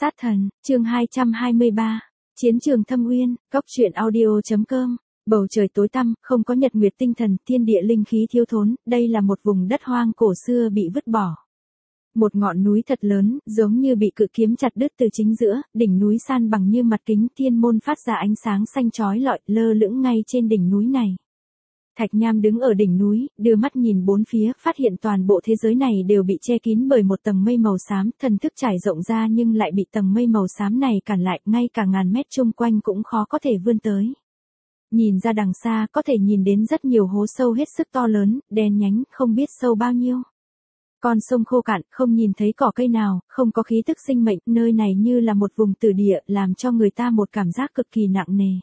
Sát thần, chương 223. Chiến trường Thâm Uyên, Cốc truyện audio.com. Bầu trời tối tăm, không có nhật nguyệt tinh thần, thiên địa linh khí thiếu thốn, đây là một vùng đất hoang cổ xưa bị vứt bỏ. Một ngọn núi thật lớn, giống như bị cự kiếm chặt đứt từ chính giữa, đỉnh núi san bằng như mặt kính, thiên môn phát ra ánh sáng xanh chói lọi, lơ lửng ngay trên đỉnh núi này. Thạch Nham đứng ở đỉnh núi, đưa mắt nhìn bốn phía, phát hiện toàn bộ thế giới này đều bị che kín bởi một tầng mây màu xám, thần thức trải rộng ra nhưng lại bị tầng mây màu xám này cản lại, ngay cả ngàn mét chung quanh cũng khó có thể vươn tới. Nhìn ra đằng xa, có thể nhìn đến rất nhiều hố sâu hết sức to lớn, đen nhánh, không biết sâu bao nhiêu. Con sông khô cạn, không nhìn thấy cỏ cây nào, không có khí tức sinh mệnh, nơi này như là một vùng tử địa, làm cho người ta một cảm giác cực kỳ nặng nề.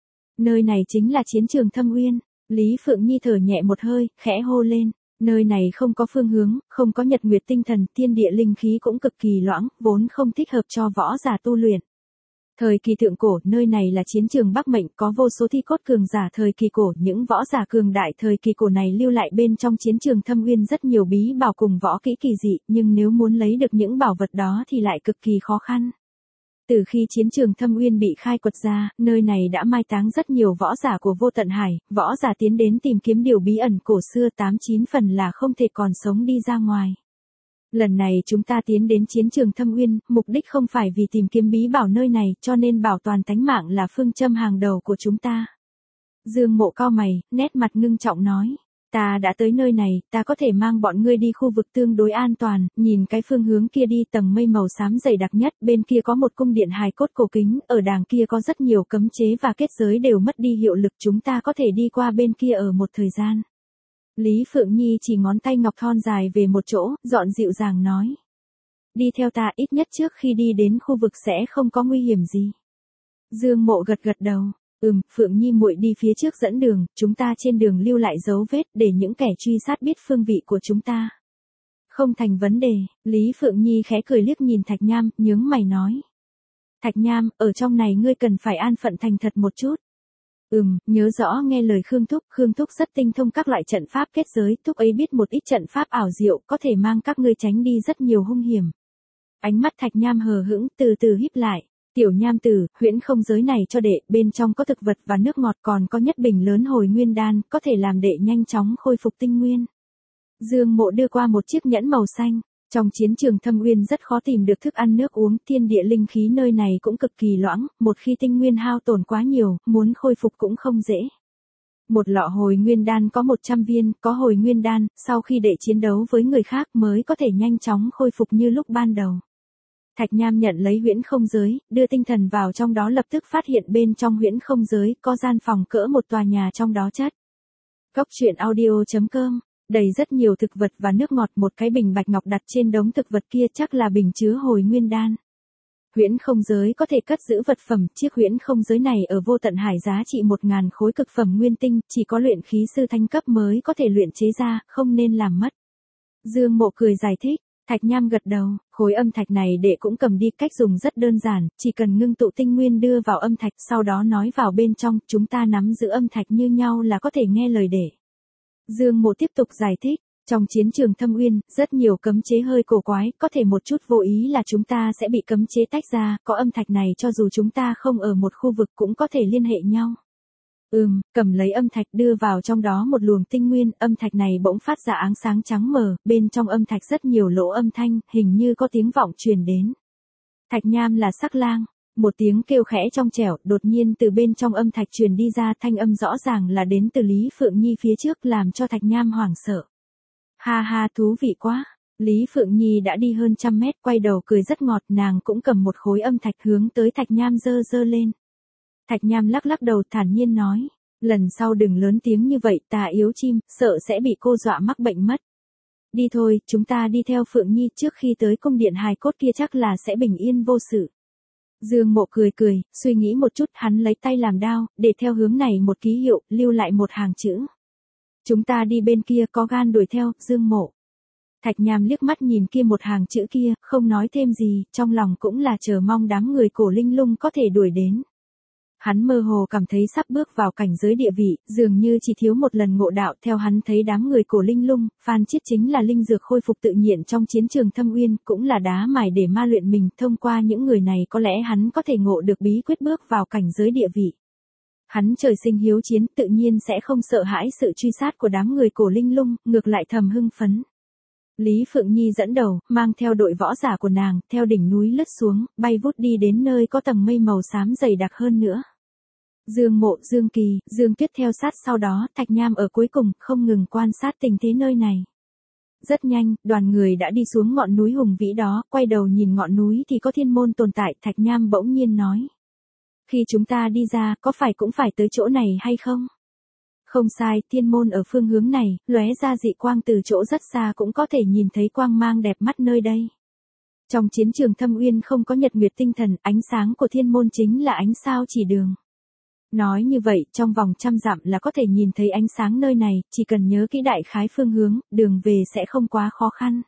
Nơi này chính là chiến trường Thâm Uyên. Lý Phượng Nhi thở nhẹ một hơi, khẽ hô lên, nơi này không có phương hướng, không có nhật nguyệt tinh thần, thiên địa linh khí cũng cực kỳ loãng, vốn không thích hợp cho võ giả tu luyện. Thời kỳ thượng cổ, nơi này là chiến trường Bắc Mệnh, có vô số thi cốt cường giả thời kỳ cổ, những võ giả cường đại thời kỳ cổ này lưu lại bên trong chiến trường Thâm Uyên rất nhiều bí bảo cùng võ kỹ kỳ dị, nhưng nếu muốn lấy được những bảo vật đó thì lại cực kỳ khó khăn. Từ khi chiến trường Thâm Uyên bị khai quật ra, nơi này đã mai táng rất nhiều võ giả của Vô Tận Hải, võ giả tiến đến tìm kiếm điều bí ẩn cổ xưa 89 phần là không thể còn sống đi ra ngoài. Lần này chúng ta tiến đến chiến trường Thâm Uyên, mục đích không phải vì tìm kiếm bí bảo nơi này, cho nên bảo toàn tánh mạng là phương châm hàng đầu của chúng ta. Dương Mộ cau mày, nét mặt ngưng trọng nói. Ta đã tới nơi này, ta có thể mang bọn ngươi đi khu vực tương đối an toàn, nhìn cái phương hướng kia đi, tầng mây màu xám dày đặc nhất, bên kia có một cung điện hài cốt cổ kính, ở đàng kia có rất nhiều cấm chế và kết giới đều mất đi hiệu lực, chúng ta có thể đi qua bên kia ở một thời gian. Lý Phượng Nhi chỉ ngón tay ngọc thon dài về một chỗ, dọn dịu dàng nói. Đi theo ta, ít nhất trước khi đi đến khu vực sẽ không có nguy hiểm gì. Dương Mộ gật gật đầu. Phượng Nhi muội đi phía trước dẫn đường, chúng ta trên đường lưu lại dấu vết để những kẻ truy sát biết phương vị của chúng ta. Không thành vấn đề, Lý Phượng Nhi khẽ cười liếc nhìn Thạch Nham, nhướng mày nói. Thạch Nham, ở trong này ngươi cần phải an phận thành thật một chút. Nhớ rõ nghe lời Khương Thúc rất tinh thông các loại trận pháp kết giới, Thúc ấy biết một ít trận pháp ảo diệu có thể mang các ngươi tránh đi rất nhiều hung hiểm. Ánh mắt Thạch Nham hờ hững từ từ híp lại. Tiểu Nham tử, huyễn không giới này cho đệ, bên trong có thực vật và nước ngọt, còn có nhất bình lớn hồi nguyên đan, có thể làm đệ nhanh chóng khôi phục tinh nguyên. Dương Mộ đưa qua một chiếc nhẫn màu xanh. Trong chiến trường Thâm Uyên rất khó tìm được thức ăn nước uống, thiên địa linh khí nơi này cũng cực kỳ loãng, một khi tinh nguyên hao tổn quá nhiều, muốn khôi phục cũng không dễ. Một lọ hồi nguyên đan có 100 viên, có hồi nguyên đan, sau khi đệ chiến đấu với người khác mới có thể nhanh chóng khôi phục như lúc ban đầu. Thạch Nham nhận lấy huyễn không giới, đưa tinh thần vào trong đó, lập tức phát hiện bên trong huyễn không giới có gian phòng cỡ một tòa nhà trong đó chất. Cốc truyện audio.com. Đầy rất nhiều thực vật và nước ngọt, một cái bình bạch ngọc đặt trên đống thực vật kia chắc là bình chứa hồi nguyên đan. Huyễn không giới có thể cất giữ vật phẩm, chiếc huyễn không giới này ở Vô Tận Hải giá trị 1000 khối cực phẩm nguyên tinh, chỉ có luyện khí sư thánh cấp mới có thể luyện chế ra, không nên làm mất. Dương Mộ cười giải thích. Thạch Nham gật đầu, khối âm thạch này đệ cũng cầm đi, cách dùng rất đơn giản, chỉ cần ngưng tụ tinh nguyên đưa vào âm thạch, sau đó nói vào bên trong, chúng ta nắm giữ âm thạch như nhau là có thể nghe lời đệ. Dương Mộ tiếp tục giải thích, trong chiến trường Thâm Uyên, rất nhiều cấm chế hơi cổ quái, có thể một chút vô ý là chúng ta sẽ bị cấm chế tách ra, có âm thạch này cho dù chúng ta không ở một khu vực cũng có thể liên hệ nhau. Cầm lấy âm thạch đưa vào trong đó một luồng tinh nguyên, âm thạch này bỗng phát ra ánh sáng trắng mờ, bên trong âm thạch rất nhiều lỗ âm thanh, hình như có tiếng vọng truyền đến. Thạch Nham là Sắc Lang, một tiếng kêu khẽ trong trẻo, đột nhiên từ bên trong âm thạch truyền đi ra, thanh âm rõ ràng là đến từ Lý Phượng Nhi phía trước, làm cho Thạch Nham hoảng sợ. Ha ha, thú vị quá. Lý Phượng Nhi đã đi hơn 100 mét, quay đầu cười rất ngọt, nàng cũng cầm một khối âm thạch hướng tới Thạch Nham giơ lên. Thạch Nham lắc lắc đầu thản nhiên nói, lần sau đừng lớn tiếng như vậy, ta yếu chim, sợ sẽ bị cô dọa mắc bệnh mất. Đi thôi, chúng ta đi theo Phượng Nhi, trước khi tới cung điện hài cốt kia chắc là sẽ bình yên vô sự. Dương Mộ cười, suy nghĩ một chút, hắn lấy tay làm đao, để theo hướng này một ký hiệu, lưu lại một hàng chữ. Chúng ta đi bên kia, có gan đuổi theo, Dương Mộ. Thạch Nham liếc mắt nhìn kia một hàng chữ kia, không nói thêm gì, trong lòng cũng là chờ mong đám người cổ linh lung có thể đuổi đến. Hắn mơ hồ cảm thấy sắp bước vào cảnh giới địa vị, dường như chỉ thiếu một lần ngộ đạo. Theo hắn thấy đám người Cổ Linh Lung, Phan Chiết chính là linh dược khôi phục tự nhiên trong chiến trường Thâm Uyên, cũng là đá mài để ma luyện mình. Thông qua những người này có lẽ hắn có thể ngộ được bí quyết bước vào cảnh giới địa vị. Hắn trời sinh hiếu chiến, tự nhiên sẽ không sợ hãi sự truy sát của đám người Cổ Linh Lung, ngược lại thầm hưng phấn. Lý Phượng Nhi dẫn đầu, mang theo đội võ giả của nàng, theo đỉnh núi lướt xuống, bay vút đi đến nơi có tầng mây màu xám dày đặc hơn nữa. Dương Mộ, Dương Kỳ, Dương Tuyết theo sát sau đó, Thạch Nham ở cuối cùng, không ngừng quan sát tình thế nơi này. Rất nhanh, đoàn người đã đi xuống ngọn núi hùng vĩ đó, quay đầu nhìn ngọn núi thì có thiên môn tồn tại, Thạch Nham bỗng nhiên nói. Khi chúng ta đi ra, có phải cũng phải tới chỗ này hay không? Không sai, thiên môn ở phương hướng này, lóe ra dị quang từ chỗ rất xa cũng có thể nhìn thấy quang mang đẹp mắt nơi đây. Trong chiến trường Thâm Uyên không có nhật nguyệt tinh thần, ánh sáng của thiên môn chính là ánh sao chỉ đường. Nói như vậy, trong vòng 100 dặm là có thể nhìn thấy ánh sáng nơi này, chỉ cần nhớ kỹ đại khái phương hướng, đường về sẽ không quá khó khăn.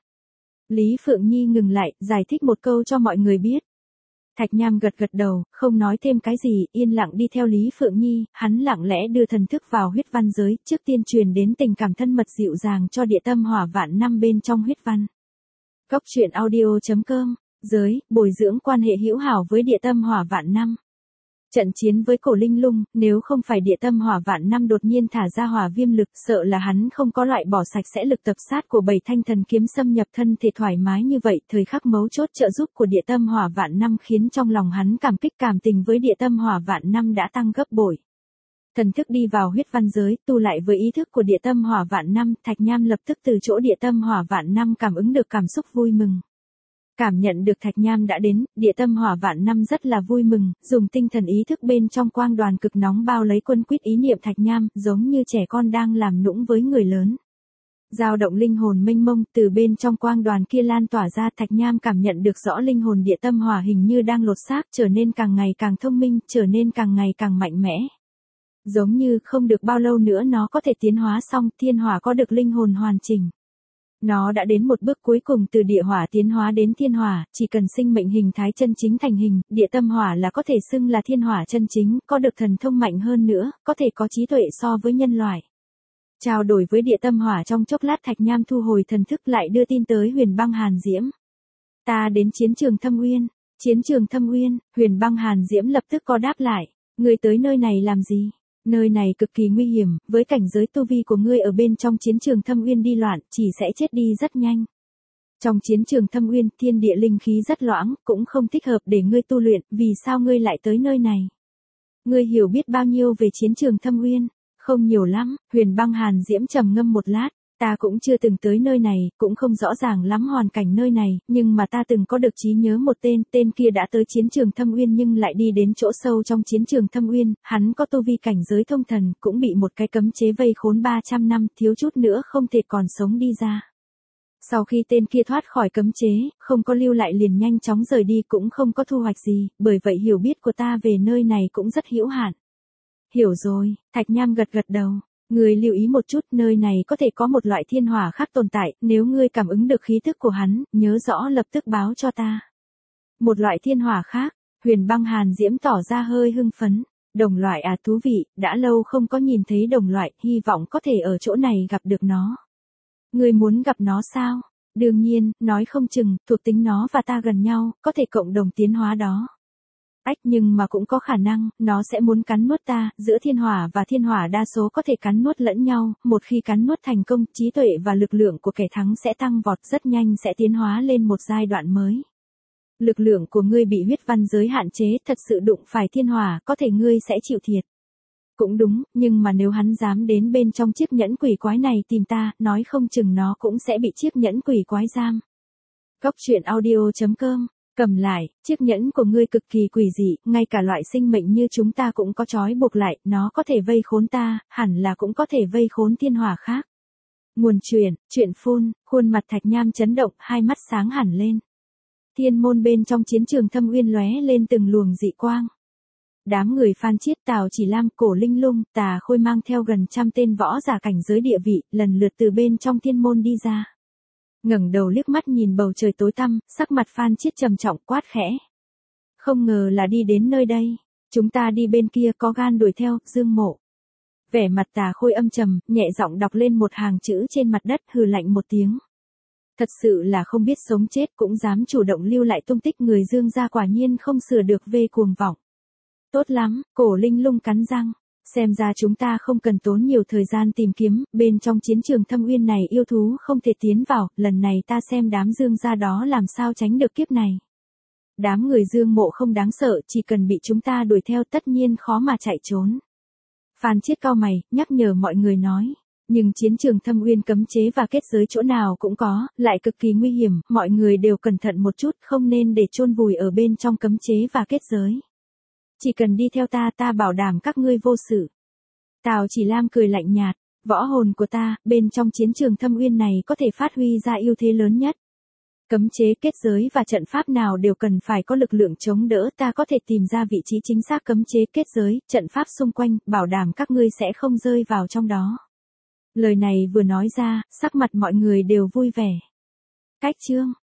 Lý Phượng Nhi ngừng lại, giải thích một câu cho mọi người biết. Thạch Nham gật gật đầu, không nói thêm cái gì, yên lặng đi theo Lý Phượng Nhi, hắn lặng lẽ đưa thần thức vào huyết văn giới, trước tiên truyền đến tình cảm thân mật dịu dàng cho địa tâm hỏa vạn năm bên trong huyết văn. Cốc truyện audio.com, giới, bồi dưỡng quan hệ hữu hảo với địa tâm hỏa vạn năm. Trận chiến với Cổ Linh Lung, nếu không phải địa tâm hỏa vạn năm đột nhiên thả ra hỏa viêm lực, sợ là hắn không có loại bỏ sạch sẽ lực tập sát của 7 thanh thần kiếm xâm nhập thân thể thoải mái như vậy. Thời khắc mấu chốt trợ giúp của địa tâm hỏa vạn năm khiến trong lòng hắn cảm kích cảm tình với địa tâm hỏa vạn năm đã tăng gấp bội. Thần thức đi vào huyết văn giới, tu lại với ý thức của địa tâm hỏa vạn năm, Thạch Nham lập tức từ chỗ địa tâm hỏa vạn năm cảm ứng được cảm xúc vui mừng. Cảm nhận được Thạch Nham đã đến, địa tâm hỏa vạn năm rất là vui mừng, dùng tinh thần ý thức bên trong quang đoàn cực nóng bao lấy quân quyết ý niệm Thạch Nham, giống như trẻ con đang làm nũng với người lớn. Dao động linh hồn mênh mông, từ bên trong quang đoàn kia lan tỏa ra, Thạch Nham cảm nhận được rõ linh hồn địa tâm hỏa hình như đang lột xác, trở nên càng ngày càng thông minh, trở nên càng ngày càng mạnh mẽ. Giống như không được bao lâu nữa nó có thể tiến hóa xong, thiên hỏa có được linh hồn hoàn chỉnh. Nó đã đến một bước cuối cùng từ địa hỏa tiến hóa đến thiên hỏa, chỉ cần sinh mệnh hình thái chân chính thành hình, địa tâm hỏa là có thể xưng là thiên hỏa chân chính, có được thần thông mạnh hơn nữa, có thể có trí tuệ so với nhân loại. Trao đổi với địa tâm hỏa trong chốc lát, Thạch Nham thu hồi thần thức lại đưa tin tới Huyền Băng Hàn Diễm. Ta đến chiến trường Thâm Uyên. Chiến trường Thâm Uyên, Huyền Băng Hàn Diễm lập tức có đáp lại. Ngươi tới nơi này làm gì? Nơi này cực kỳ nguy hiểm, với cảnh giới tu vi của ngươi ở bên trong chiến trường Thâm Uyên đi loạn, chỉ sẽ chết đi rất nhanh. Trong chiến trường Thâm Uyên, thiên địa linh khí rất loãng, cũng không thích hợp để ngươi tu luyện, vì sao ngươi lại tới nơi này? Ngươi hiểu biết bao nhiêu về chiến trường Thâm Uyên? Không nhiều lắm, Huyền Băng Hàn Diễm trầm ngâm một lát. Ta cũng chưa từng tới nơi này, cũng không rõ ràng lắm hoàn cảnh nơi này, nhưng mà ta từng có được trí nhớ một tên kia đã tới chiến trường Thâm Uyên nhưng lại đi đến chỗ sâu trong chiến trường Thâm Uyên, hắn có tu vi cảnh giới thông thần, cũng bị một cái cấm chế vây khốn 300 năm, thiếu chút nữa không thể còn sống đi ra. Sau khi tên kia thoát khỏi cấm chế, không có lưu lại liền nhanh chóng rời đi cũng không có thu hoạch gì, bởi vậy hiểu biết của ta về nơi này cũng rất hữu hạn. Hiểu rồi, Thạch Nham gật gật đầu. Ngươi lưu ý một chút, nơi này có thể có một loại thiên hỏa khác tồn tại, nếu ngươi cảm ứng được khí thức của hắn, nhớ rõ lập tức báo cho ta. Một loại thiên hỏa khác, Huyền Băng Hàn Diễm tỏ ra hơi hưng phấn. Đồng loại à, thú vị, đã lâu không có nhìn thấy đồng loại, hy vọng có thể ở chỗ này gặp được nó. Ngươi muốn gặp nó sao? Đương nhiên, nói không chừng, thuộc tính nó và ta gần nhau, có thể cộng đồng tiến hóa đó. Nhưng mà cũng có khả năng, nó sẽ muốn cắn nuốt ta, giữa thiên hỏa và thiên hỏa đa số có thể cắn nuốt lẫn nhau, một khi cắn nuốt thành công, trí tuệ và lực lượng của kẻ thắng sẽ tăng vọt, rất nhanh sẽ tiến hóa lên một giai đoạn mới. Lực lượng của ngươi bị huyết văn giới hạn chế, thật sự đụng phải thiên hỏa, có thể ngươi sẽ chịu thiệt. Cũng đúng, nhưng mà nếu hắn dám đến bên trong chiếc nhẫn quỷ quái này tìm ta, nói không chừng nó cũng sẽ bị chiếc nhẫn quỷ quái giam. Cốc truyện audio.com. Cầm lại, chiếc nhẫn của ngươi cực kỳ quỷ dị, ngay cả loại sinh mệnh như chúng ta cũng có trói buộc lại, nó có thể vây khốn ta, hẳn là cũng có thể vây khốn thiên hỏa khác. Nguồn truyện phun, khuôn mặt Thạch Nham chấn động, hai mắt sáng hẳn lên. Thiên môn bên trong chiến trường Thâm Uyên lóe lên từng luồng dị quang. Đám người Phan Chiết, Tào Chỉ Lam, Cổ Linh Lung, Tà Khôi mang theo gần 100 tên võ giả cảnh giới địa vị, lần lượt từ bên trong thiên môn đi ra. Ngẩng đầu liếc mắt nhìn bầu trời tối tăm, sắc mặt Phan Chiết trầm trọng quát khẽ. Không ngờ là đi đến nơi đây. Chúng ta đi bên kia, có gan đuổi theo, Dương Mộ. Vẻ mặt Tà Khôi âm trầm, nhẹ giọng đọc lên một hàng chữ trên mặt đất, hừ lạnh một tiếng. Thật sự là không biết sống chết cũng dám chủ động lưu lại tung tích người Dương gia, quả nhiên không sửa được về cuồng vọng. Tốt lắm, Cổ Linh Lung cắn răng. Xem ra chúng ta không cần tốn nhiều thời gian tìm kiếm, bên trong chiến trường Thâm Uyên này yêu thú không thể tiến vào, lần này ta xem đám Dương gia đó làm sao tránh được kiếp này. Đám người Dương Mộ không đáng sợ, chỉ cần bị chúng ta đuổi theo tất nhiên khó mà chạy trốn. Phan Chiết cau mày, nhắc nhở mọi người nói. Nhưng chiến trường Thâm Uyên cấm chế và kết giới chỗ nào cũng có, lại cực kỳ nguy hiểm, mọi người đều cẩn thận một chút, không nên để chôn vùi ở bên trong cấm chế và kết giới. Chỉ cần đi theo ta, ta bảo đảm các ngươi vô sự. Tào Chỉ Lam cười lạnh nhạt, võ hồn của ta, bên trong chiến trường Thâm Uyên này có thể phát huy ra ưu thế lớn nhất. Cấm chế, kết giới và trận pháp nào đều cần phải có lực lượng chống đỡ, ta có thể tìm ra vị trí chính xác cấm chế, kết giới, trận pháp xung quanh, bảo đảm các ngươi sẽ không rơi vào trong đó. Lời này vừa nói ra, sắc mặt mọi người đều vui vẻ. Cách chương